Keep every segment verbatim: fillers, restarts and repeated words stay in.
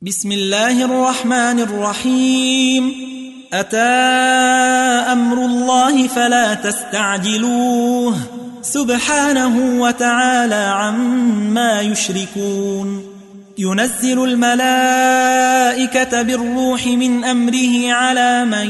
بسم الله الرحمن الرحيم. أتى أمر الله فلا تستعجلوه سبحانه وتعالى عما يشركون. ينزل الملائكة بالروح من أمره على من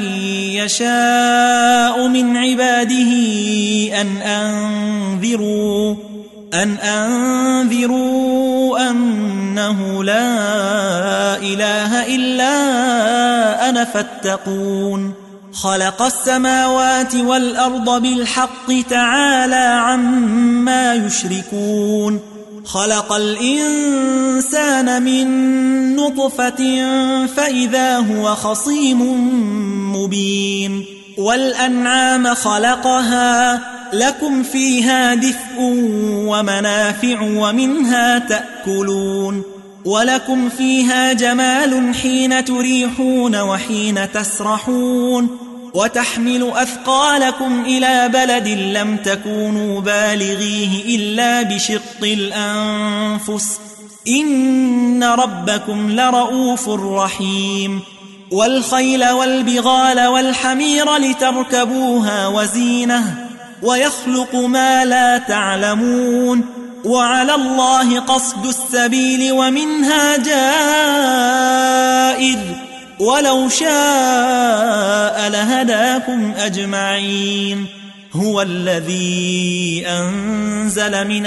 يشاء من عباده أن أنذروا أن أنذروا أنه لا إله إلا أنا فاتقون. خلق السماوات والأرض بالحق تعالى عما يشركون. خلق الإنسان من نطفة فإذا هو خصيم مبين. والأنعام خلقها لكم فيها دفء ومنافع ومنها تأكلون. ولكم فيها جمال حين تريحون وحين تسرحون. وتحمل أثقالكم إلى بلد لم تكونوا بالغيه إلا بشق الأنفس إن ربكم لرؤوف رحيم. والخيل والبغال والحمير لتركبوها وزينة ويخلق ما لا تعلمون. وعلى الله قصد السبيل ومنها جائر ولو شاء لهداكم أجمعين. هو الذي أنزل من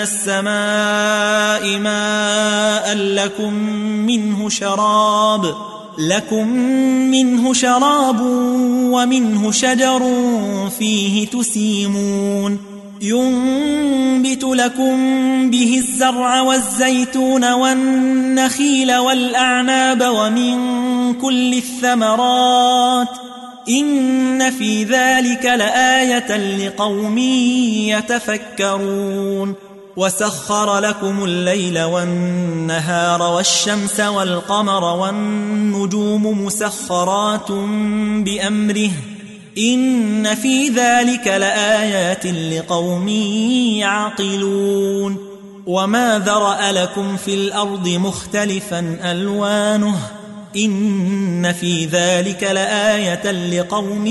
السماء ماء لكم منه شراب لكم منه شراب ومنه شجر فيه تسيمون. ينبت لكم به الزرع والزيتون والنخيل والأعناب ومن كل الثمرات إن في ذلك لآية لقوم يتفكرون. وسخر لكم الليل والنهار والشمس والقمر والنجوم مسخرات بأمره إن في ذلك لآيات لقوم يعقلون. وما ذرأ لكم في الأرض مختلفا ألوانه إن في ذلك لآية لقوم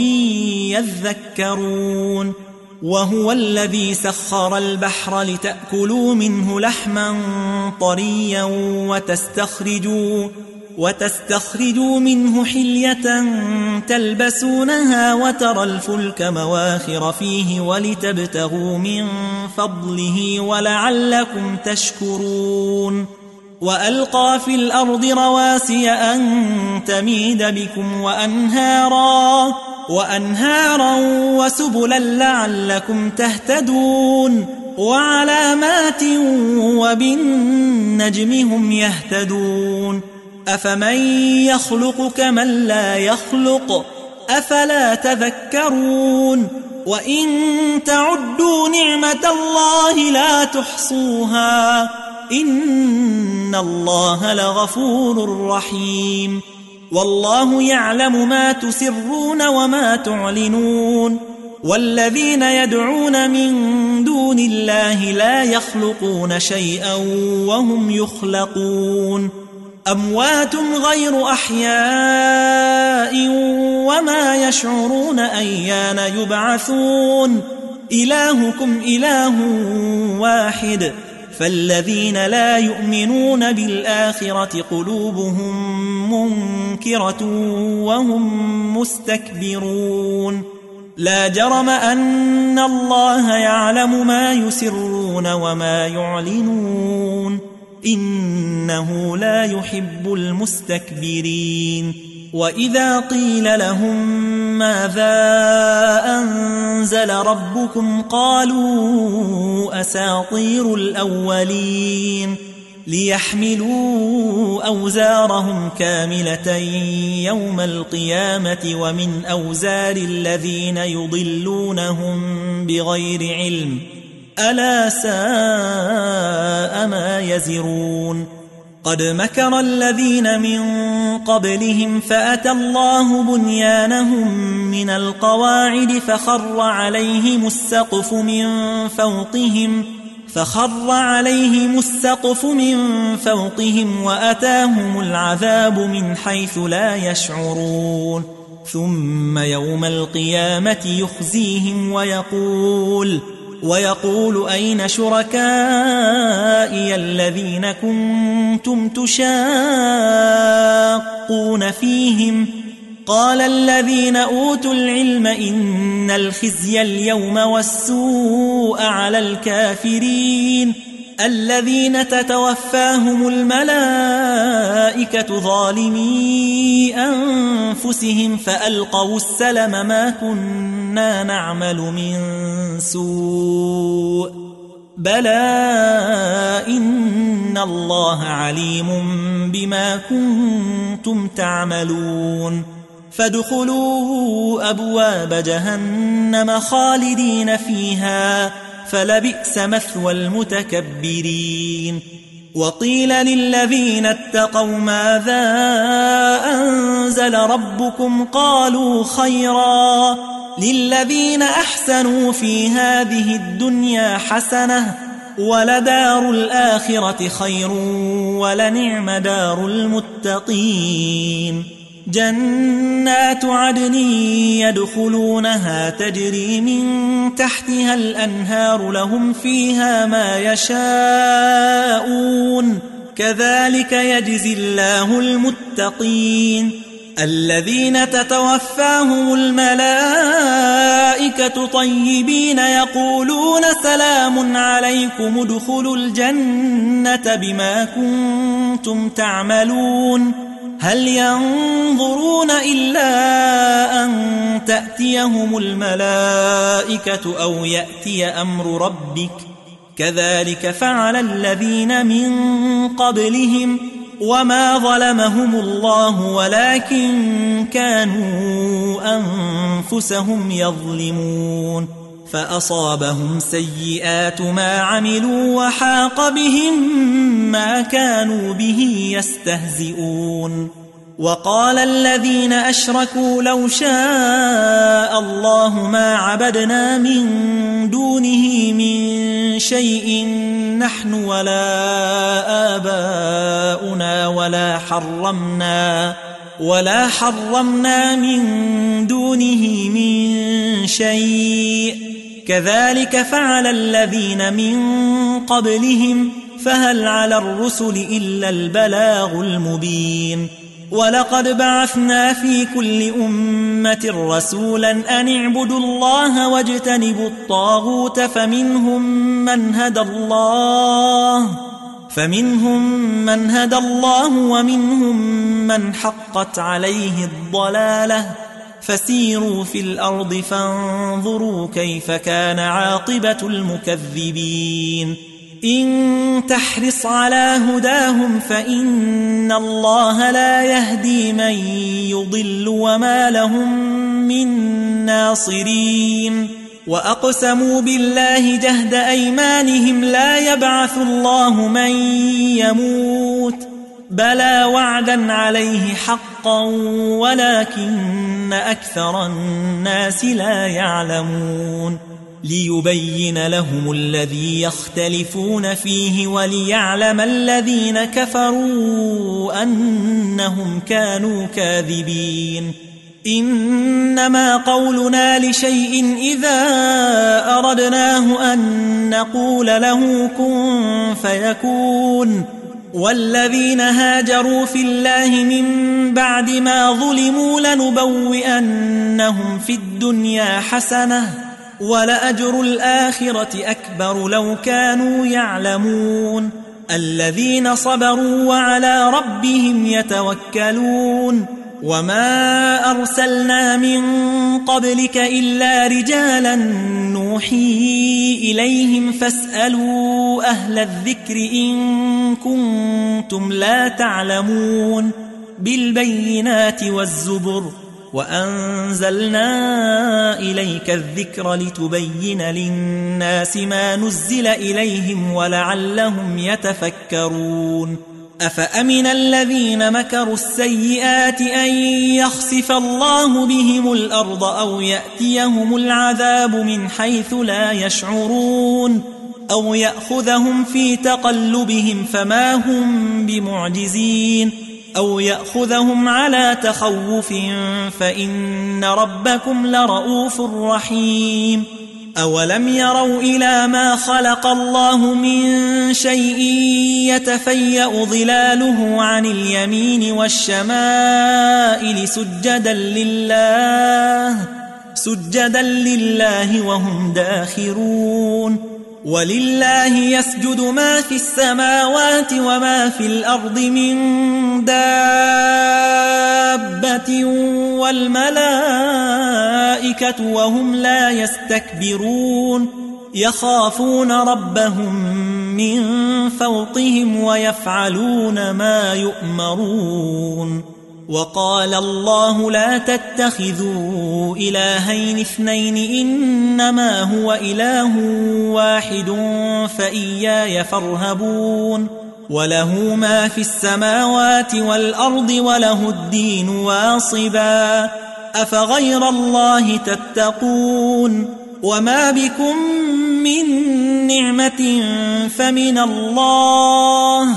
يذكرون. وهو الذي سخر البحر لتأكلوا منه لحما طريا وتستخرجوا وتستخرجوا منه حلية تلبسونها وترى الفلك مواخر فيه ولتبتغوا من فضله ولعلكم تشكرون. وألقى في الأرض رواسي أن تميد بكم وأنهارا وأنهارا وسبلا لعلكم تهتدون. وعلامات وبالنجم هم يهتدون. أفمن يخلق كمن لا يخلق أفلا تذكرون. وإن تعدوا نعمة الله لا تحصوها إن الله لغفور رحيم. والله يعلم ما تسرون وما تعلنون. والذين يدعون من دون الله لا يخلقون شيئا وهم يخلقون. أموات غير أحياء وما يشعرون أيان يبعثون. إلهكم إله واحد فالذين لا يؤمنون بالآخرة قلوبهم منكرة وهم مستكبرون. لا جرم أن الله يعلم ما يسرون وما يعلنون إنه لا يحب المستكبرين. وإذا قيل لهم ماذا أنزل ربكم قالوا أساطير الأولين ليحملوا أوزارهم كاملة يوم القيامة ومن أوزار الذين يضلونهم بغير علم ألا ساء ما يزرون. قد مكر الذين من قبلهم فأتى الله بنيانهم من القواعد فخر عليهم السقف من فوقهم فخر عليهم السقف من فوقهم وأتاهم العذاب من حيث لا يشعرون ثم يوم القيامة يخزيهم ويقول ويقول أين شركائي الذين كنتم تشاقون فيهم قال الذين أوتوا العلم إن الخزي اليوم والسوء على الكافرين الذين تتوفاهم الملائكة ظالمي أنفسهم فألقوا السلم ما كنا نعمل من سوء بلى إن الله عليم بما كنتم تعملون فادخلوا أبواب جهنم خالدين فيها فلبئس مثوى المتكبرين وقيل للذين اتقوا ماذا أنزل ربكم قالوا خيرا للذين أحسنوا في هذه الدنيا حسنة ولدار الآخرة خير ولنعم دار المتقين جنات عدن يدخلونها تجري من تحتها الأنهار لهم فيها ما يشاءون كذلك يجزي الله المتقين الذين تتوفاهم الملائكة طيبين يقولون سلام عليكم ادخلوا الجنة بما كنتم تعملون هل ينظرون إلا أن تأتيهم الملائكة أو يأتي أمر ربك كذلك فعل الذين من قبلهم وما ظلمهم الله ولكن كانوا أنفسهم يظلمون فأصابهم سيئات ما عملوا وحاق بهم ما كانوا به يستهزئون وقال الذين أشركوا لو شاء الله ما عبدنا من دونه من شيء نحن ولا آباؤنا ولا حرمنا ولا حرمنا من دونه من شيء كذلك فعل الذين من قبلهم فهل على الرسل إلا البلاغ المبين ولقد بعثنا في كل أمة رسولا أن اعبدوا الله واجتنبوا الطاغوت فمنهم من هدى الله فمنهم من هدى الله ومنهم من حقت عليه الضلالة فسيروا في الأرض فانظروا كيف كان عاقبة المكذبين إن تحرص على هداهم فإن الله لا يهدي من يضل وما لهم من ناصرين وأقسموا بالله جهد أيمانهم لا يبعث الله من يموت بلى وعدا عليه حقا ولكن أكثر الناس لا يعلمون ليبين لهم الذي يختلفون فيه وليعلم الذين كفروا أنهم كانوا كاذبين إنما قولنا لشيء إذا أردناه أن نقول له كن فيكون والذين هاجروا في الله من بعد ما ظلموا لنبوئنهم في الدنيا حسنة ولأجر الآخرة أكبر لو كانوا يعلمون الذين صبروا وعلى ربهم يتوكلون وما أرسلنا من قبلك إلا رجالا نوحي إليهم فاسألوا أهل الذكر إن كنتم لا تعلمون بالبينات والزبر وأنزلنا إليك الذكر لتبين للناس ما نزل إليهم ولعلهم يتفكرون أفأمن الذين مكروا السيئات أن يخسف الله بهم الأرض أو يأتيهم العذاب من حيث لا يشعرون أو يأخذهم في تقلبهم فما هم بمعجزين أو يأخذهم على تخوف فإن ربكم لرؤوف رحيم أولم يروا إلى ما خلق الله من شيء يتفيأ ظلاله عن اليمين والشمائل سجدا لله سجدا لله وهم داخرون ولله يسجد ما في السماوات وما في الأرض من دابة والملائكة وهم لا يستكبرون يخافون ربهم من فوقهم ويفعلون ما يؤمرون وقال الله لا تتخذوا إلهين اثنين إنما هو إله واحد فإياي فارهبون وله ما في السماوات والأرض وله الدين واصبا أفغير الله تتقون وما بكم من نعمة فمن الله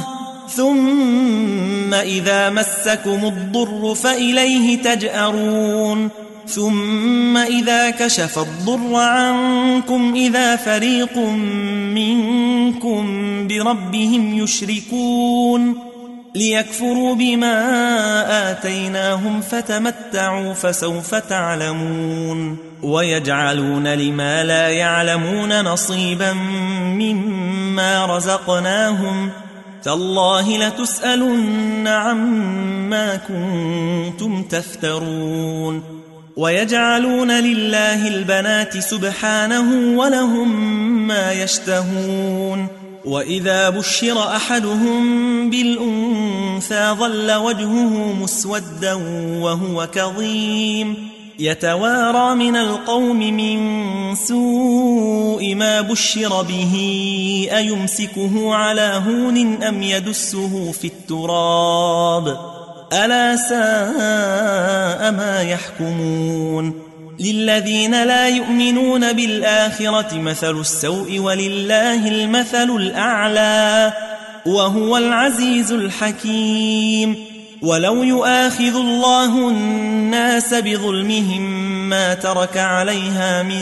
ثم إذا مسكم الضر فإليه تجأرون ثم إذا كشف الضر عنكم إذا فريق منكم بربهم يشركون ليكفروا بما آتيناهم فتمتعوا فسوف تعلمون ويجعلون لما لا يعلمون نصيبا مما رزقناهم تالله لتسألن عما كنتم تفترون ويجعلون لله البنات سبحانه ولهم ما يشتهون وإذا بشر أحدهم بالأنثى ظل وجهه مسودا وهو كظيم يتوارى من القوم من سوء ما بشر به أيمسكه على هون أم يدسه في التراب ألا ساء ما يحكمون للذين لا يؤمنون بالآخرة مثل السوء ولله المثل الأعلى وهو العزيز الحكيم ولو يؤاخذ الله الناس بظلمهم ما ترك عليها من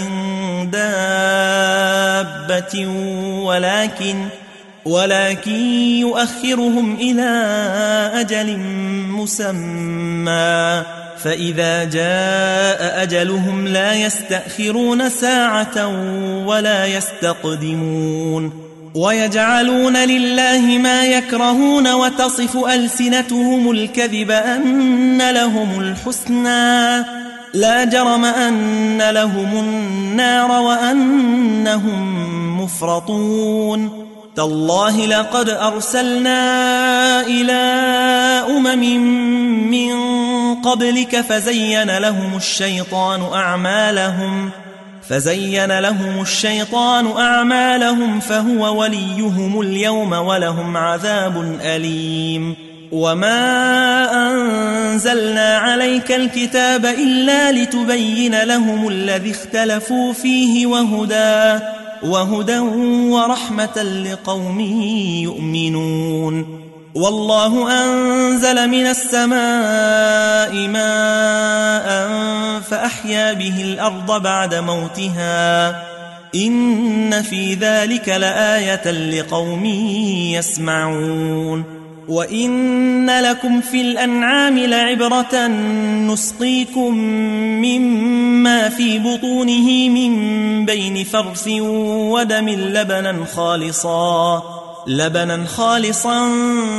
دابة ولكن ولكن يؤخرهم إلى أجل مسمى فإذا جاء أجلهم لا يستأخرون ساعة ولا يستقدمون ويجعلون لله ما يكرهون وتصف ألسنتهم الكذب أن لهم الحسنى لا جرم أن لهم النار وأنهم مفرطون تالله لقد أرسلنا إلى أمم من قبلك فزين لهم الشيطان أعمالهم فزين لهم الشيطان أعمالهم فهو وليهم اليوم ولهم عذاب أليم وما أنزلنا عليك الكتاب إلا لتبين لهم الذي اختلفوا فيه وهدى وهدى ورحمة لقوم يؤمنون والله أنزل من السماء ماء فأحيا به الأرض بعد موتها إن في ذلك لآية لقوم يسمعون وإن لكم في الأنعام لعبرة نسقيكم مما في بطونه من بين فرث ودم لبنا خالصا لبنا خالصا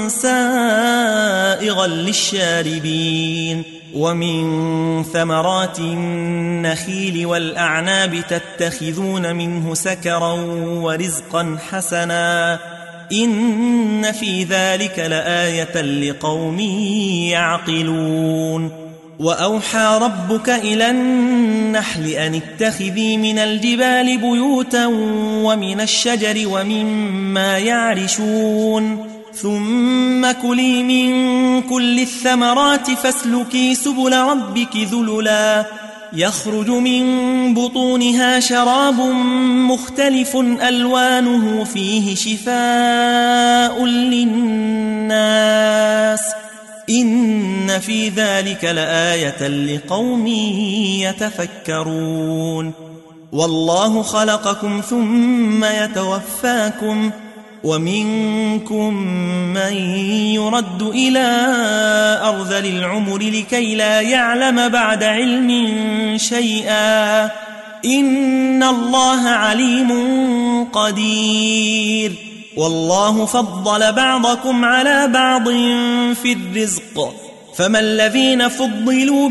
سائغا للشاربين ومن ثمرات النخيل والأعناب تتخذون منه سكرا ورزقا حسنا إن في ذلك لآية لقوم يعقلون وأوحى ربك إلى النحل أن اتخذي من الجبال بيوتا ومن الشجر ومما يعرشون ثم كلي من كل الثمرات فاسلكي سبل ربك ذللا يخرج من بطونها شراب مختلف ألوانه فيه شفاء للناس إن في ذلك لآية لقوم يتفكرون والله خلقكم ثم يتوفاكم ومنكم من يرد إلى أرذل العمر لكي لا يعلم بعد علم شيئا إن الله عليم قدير والله فضل بعضكم على بعض في الرزق فما الذين فضلوا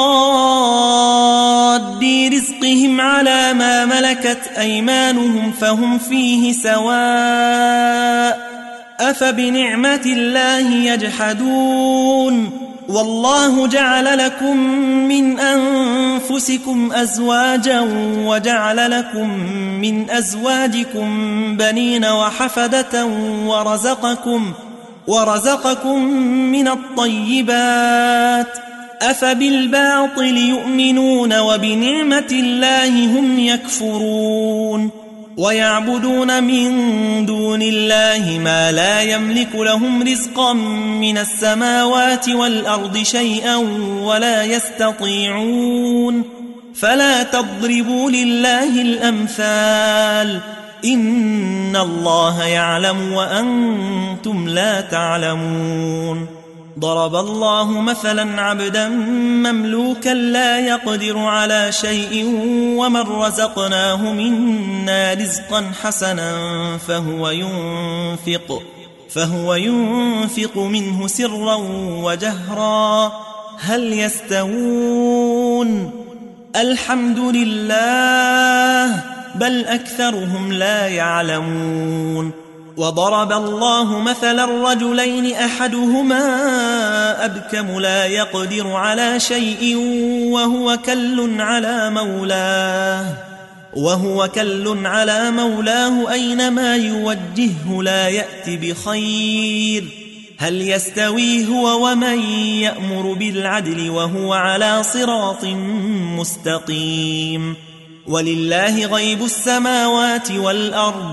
براد رزقهم على ما ملكت أيمانهم فهم فيه سواء أفبنعمة الله يجحدون والله جعل لكم من أنفسكم أزواجا وجعل لكم من أزواجكم بنين وحفدة ورزقكم ورزقكم من الطيبات أفبالباطل يؤمنون وبنعمة الله هم يكفرون ويعبدون من دون الله ما لا يملك لهم رزقا من السماوات والأرض شيئا ولا يستطيعون فلا تضربوا لله الأمثال إن الله يعلم وأنتم لا تعلمون ضرب الله مثلا عبدا مملوكا لا يقدر على شيء ومن رزقناه منا رزقا حسنا فهو ينفق فهو ينفق منه سرا وجهرا هل يستوون الحمد لله بل أكثرهم لا يعلمون وضرب الله مثلا رجلين أحدهما أبكم لا يقدر على شيء وهو كل على مولاه وهو كل على مولاه أينما يوجهه لا يأتي بخير هل يستوي هو ومن يأمر بالعدل وهو على صراط مستقيم ولله غيب السماوات والأرض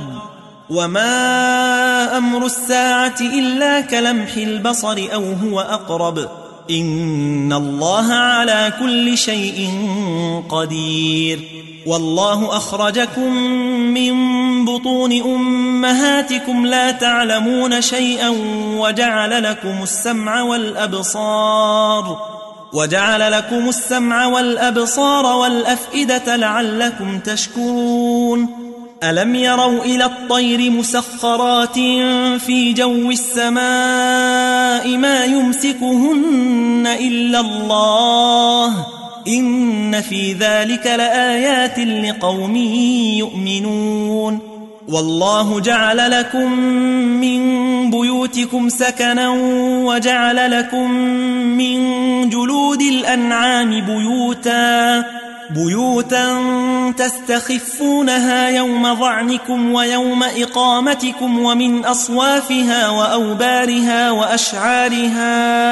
وما أمر الساعة إلا كلمح البصر أو هو أقرب إن الله على كل شيء قدير والله أخرجكم من بطون أمهاتكم لا تعلمون شيئا وجعل لكم السمع والأبصار وجعل لكم السمع والأبصار والأفئدة لعلكم تشكرون ألم يروا إلى الطير مسخرات في جو السماء ما يمسكهن إلا الله إن في ذلك لآيات لقوم يؤمنون والله جعل لكم من بيوتكم سكنا وجعل لكم من جلود الأنعام بيوتا بيوتا تستخفونها يوم ظعنكم ويوم إقامتكم ومن أصوافها وأوبارها وأشعارها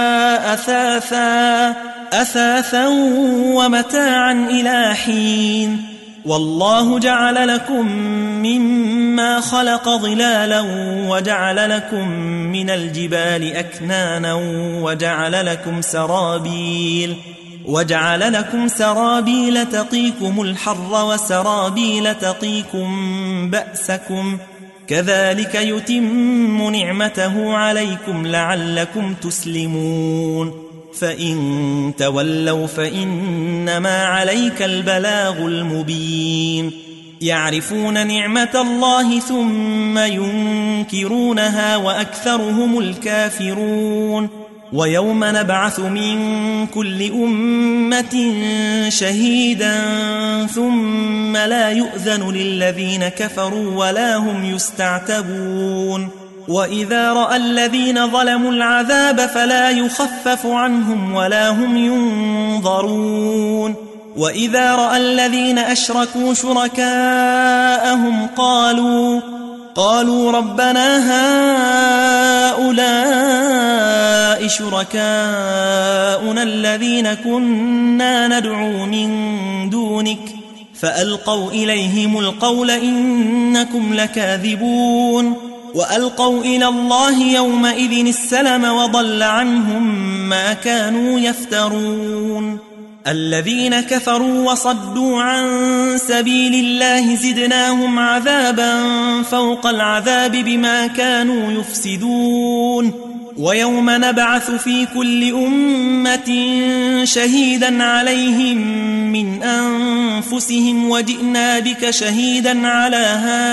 أثاثا أثاثا ومتاعا إلى حين والله جعل لكم مما خلق ظلالا وجعل لكم من الجبال أكنانا وجعل لكم سرابيل وجعل لكم سرابيل تقيكم الحر وسرابيل تقيكم بأسكم كذلك يتم نعمته عليكم لعلكم تسلمون فإن تولوا فإنما عليك البلاغ المبين يعرفون نعمة الله ثم ينكرونها وأكثرهم الكافرون ويوم نبعث من كل أمة شهيدا ثم لا يؤذن للذين كفروا ولا هم يستعتبون وإذا رأى الذين ظلموا العذاب فلا يخفف عنهم ولا هم ينظرون وإذا رأى الذين أشركوا شركاءهم قالوا قالوا ربنا هؤلاء شركاؤنا الذين كنا ندعو من دونك فألقوا إليهم القول إنكم لكاذبون وألقوا إلى الله يومئذ السلم وضل عنهم ما كانوا يفترون الذين كفروا وصدوا عن سبيل الله زدناهم عذابا فوق العذاب بما كانوا يفسدون ويوم نبعث في كل أمة شهيدا عليهم من أنفسهم وجئنا بك شهيدا على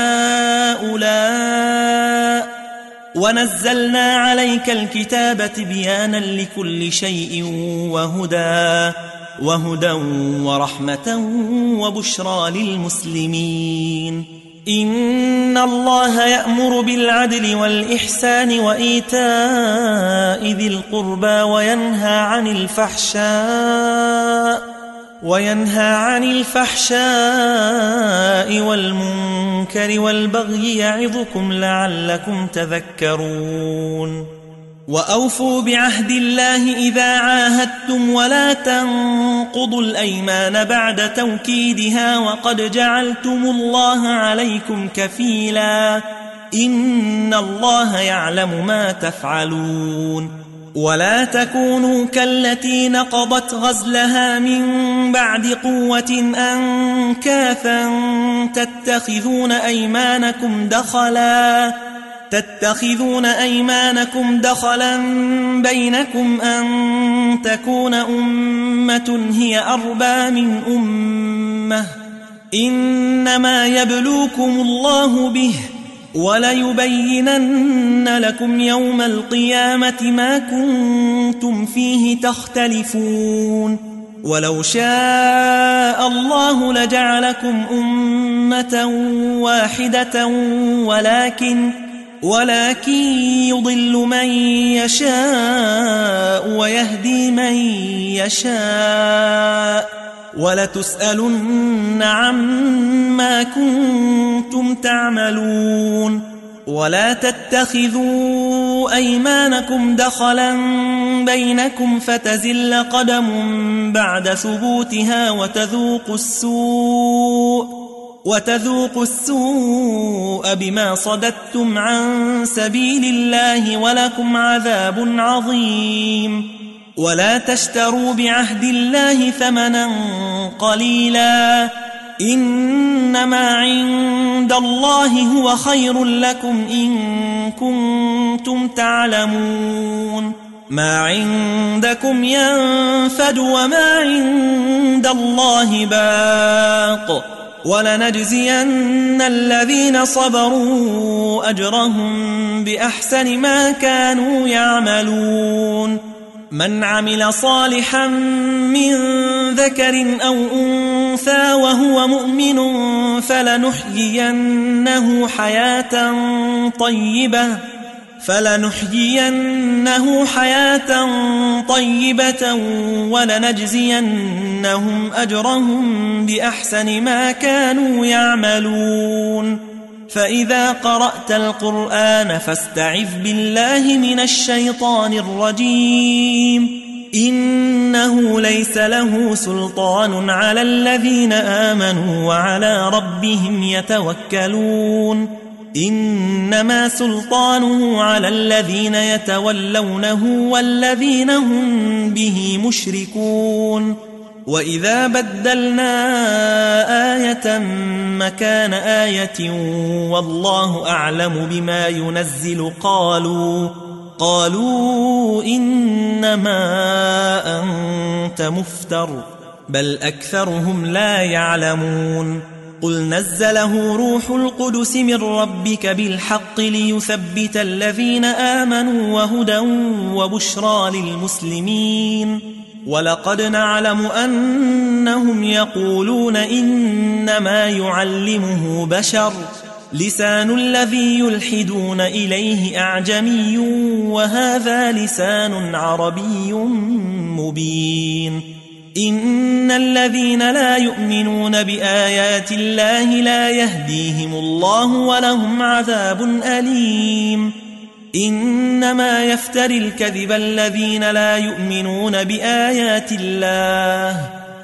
هؤلاء ونزلنا عليك الكتاب تبيانا لكل شيء وهدى وهدى ورحمة وبشرى للمسلمين إن الله يأمر بالعدل والإحسان وإيتاء ذي القربى وينهى عن الفحشاء وينهى عن الفحشاء والمنكر والبغي يعظكم لعلكم تذكرون وأوفوا بعهد الله إذا عاهدتم ولا تنقضوا الأيمان بعد توكيدها وقد جعلتم الله عليكم كفيلا إن الله يعلم ما تفعلون ولا تكونوا كالتي نقضت غزلها من بعد قوة أنكاثا تتخذون أيمانكم دخلا تتخذون أيمانكم دخلا بينكم أن تكون أمة هي أربى من أمة إنما يبلوكم الله به وليبينن لكم يوم القيامة ما كنتم فيه تختلفون ولو شاء الله لجعلكم أمة واحدة ولكن ولكن يضل من يشاء ويهدي من يشاء ولتسألن عما كنتم تعملون ولا تتخذوا أيمانكم دخلا بينكم فتزل قدم بعد ثبوتها وتذوقوا السوء وتذوقوا السوء بما صددتم عن سبيل الله ولكم عذاب عظيم ولا تشتروا بعهد الله ثمنا قليلا إنما عند الله هو خير لكم إن كنتم تعلمون ما عندكم ينفد وما عند الله باق ولنجزين الذين صبروا أجرهم بأحسن ما كانوا يعملون من عمل صالحا من ذكر أو أنثى وهو مؤمن فلنحيينه حياة طيبة فلنحيينه حياة طيبة ولنجزينهم أجرهم بأحسن ما كانوا يعملون فإذا قرأت القرآن فاستعذ بالله من الشيطان الرجيم إنه ليس له سلطان على الذين آمنوا وعلى ربهم يتوكلون إنما سلطانه على الذين يتولونه والذين هم به مشركون وإذا بدلنا آية مكان آية والله أعلم بما ينزل قالوا قالوا إنما أنت مفتر بل أكثرهم لا يعلمون قل نزله روح القدس من ربك بالحق ليثبت الذين آمنوا وهدى وبشرى للمسلمين ولقد نعلم أنهم يقولون إنما يعلمه بشر لسان الذي يلحدون إليه أعجمي وهذا لسان عربي مبين إن الذين لا يؤمنون بآيات الله لا يهديهم الله ولهم عذاب أليم إنما يفتري الكذب الذين لا يؤمنون بآيات الله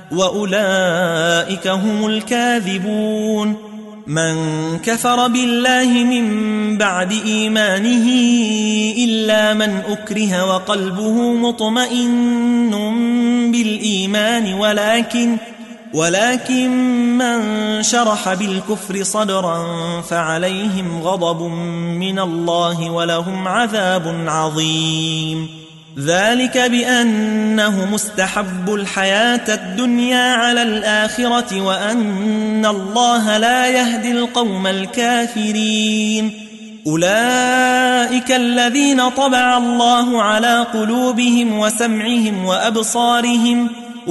وأولئك هم الكاذبون من كفر بالله من بعد إيمانه إلا من أكره وقلبه مطمئن بالإيمان ولكن ولكن من شرح بالكفر صدرا فعليهم غضب من الله ولهم عذاب عظيم ذلك بأنه مستحب الحياة الدنيا على الآخرة وأن الله لا يهدي القوم الكافرين أولئك الذين طبع الله على قلوبهم وسمعهم وأبصارهم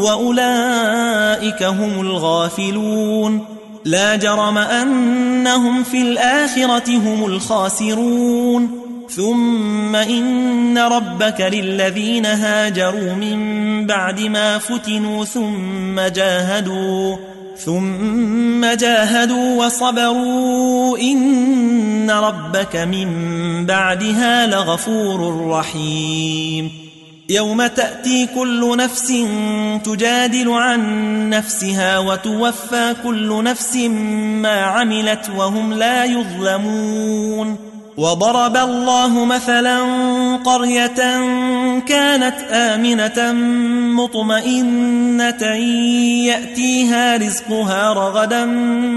وأولئك هم الغافلون لا جرم أنهم في الآخرة هم الخاسرون ثم إن ربك للذين هاجروا من بعد ما فتنوا ثم جاهدوا ثم جاهدوا وصبروا إن ربك من بعدها لغفور رحيم يوم تأتي كل نفس تجادل عن نفسها وتوفى كل نفس ما عملت وهم لا يظلمون وضرب الله مثلا قرية كانت آمنة مطمئنة يأتيها رزقها رغدا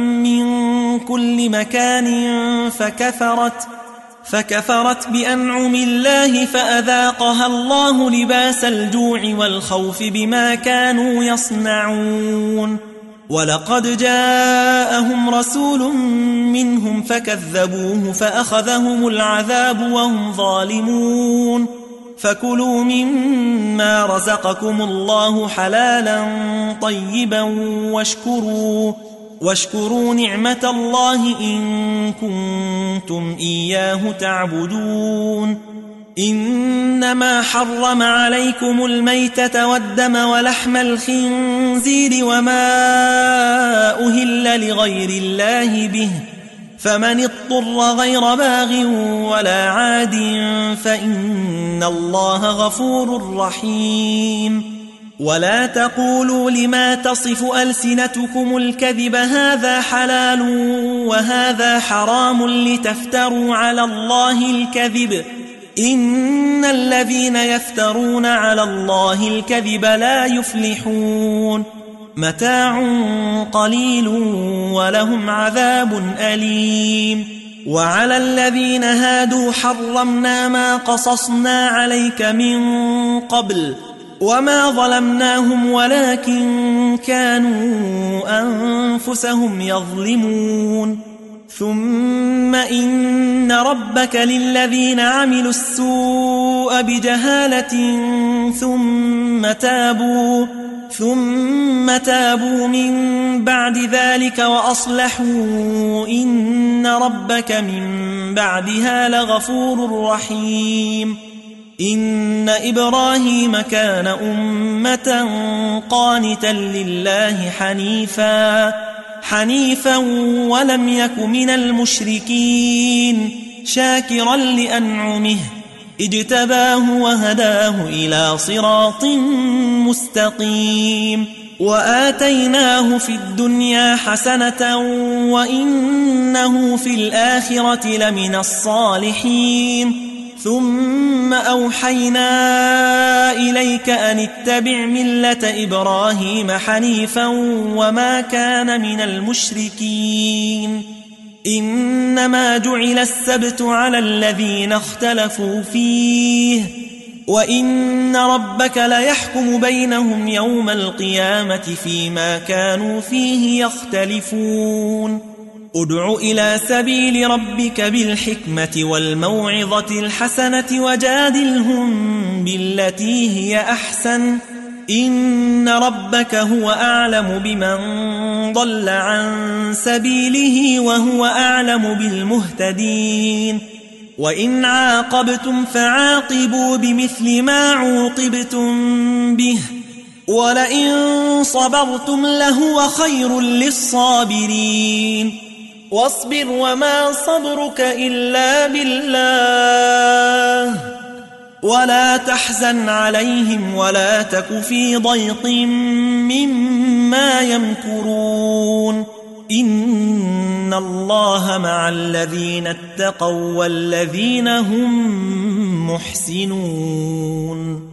من كل مكان فكفرت فكفرت بأنعم الله فأذاقها الله لباس الجوع والخوف بما كانوا يصنعون ولقد جاءهم رسول منهم فكذبوه فأخذهم العذاب وهم ظالمون فكلوا مما رزقكم الله حلالا طيبا واشكروا واشكروا نعمة الله إن كنتم إياه تعبدون إنما حرم عليكم الميتة والدم ولحم الخنزير وما أهل لغير الله به فمن اضطر غير باغ ولا عاد فإن الله غفور رحيم ولا تقولوا لما تصف ألسنتكم الكذب هذا حلال وهذا حرام لتفتروا على الله الكذب إن الذين يفترون على الله الكذب لا يفلحون متاع قليل ولهم عذاب أليم وعلى الذين هادوا حرمنا ما قصصنا عليك من قبل وما ظلمناهم ولكن كانوا أنفسهم يظلمون ثم إن ربك للذين عملوا السوء بجهالة ثم تابوا ثم تابوا من بعد ذلك وأصلحوا إن ربك من بعدها لغفور رحيم إن إبراهيم كان أمة قانتا لله حنيفا حنيفا ولم يك من المشركين شاكرا لأنعمه اجتباه وهداه إلى صراط مستقيم وآتيناه في الدنيا حسنة وإنه في الآخرة لمن الصالحين ثم أوحينا إليك أن اتبع ملة إبراهيم حنيفا وما كان من المشركين إنما جعل السبت على الذين اختلفوا فيه وإن ربك ليحكم بينهم يوم القيامة فيما كانوا فيه يختلفون ادع إلى سبيل ربك بالحكمة والموعظة الحسنة وجادلهم بالتي هي أحسن إن ربك هو أعلم بمن ضل عن سبيله وهو أعلم بالمهتدين وإن عاقبتم فعاقبوا بمثل ما عوقبتم به ولئن صبرتم لهو خير للصابرين واصبر وما صبرك إلا بالله ولا تحزن عليهم ولا تك في ضيق مما يمكرون إن الله مع الذين اتقوا والذين هم محسنون